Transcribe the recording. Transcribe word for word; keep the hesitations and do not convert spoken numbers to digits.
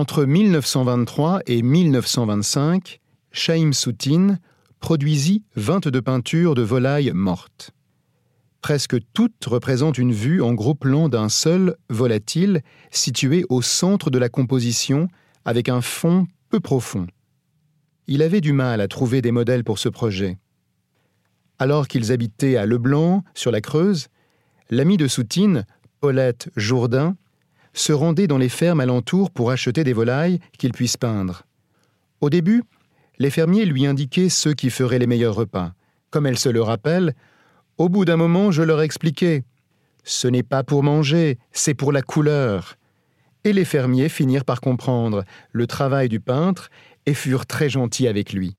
Entre mille neuf cent vingt-trois et mille neuf cent vingt-cinq, Chaim Soutine produisit vingt-deux peintures de volailles mortes. Presque toutes représentent une vue en gros plan d'un seul volatile situé au centre de la composition avec un fond peu profond. Il avait du mal à trouver des modèles pour ce projet. Alors qu'ils habitaient à Leblanc, sur la Creuse, l'ami de Soutine, Paulette Jourdain, se rendait dans les fermes alentours pour acheter des volailles qu'il puisse peindre. Au début, les fermiers lui indiquaient ceux qui feraient les meilleurs repas. Comme elle se le rappelle, au bout d'un moment, je leur expliquais « Ce n'est pas pour manger, c'est pour la couleur ». Et les fermiers finirent par comprendre le travail du peintre et furent très gentils avec lui.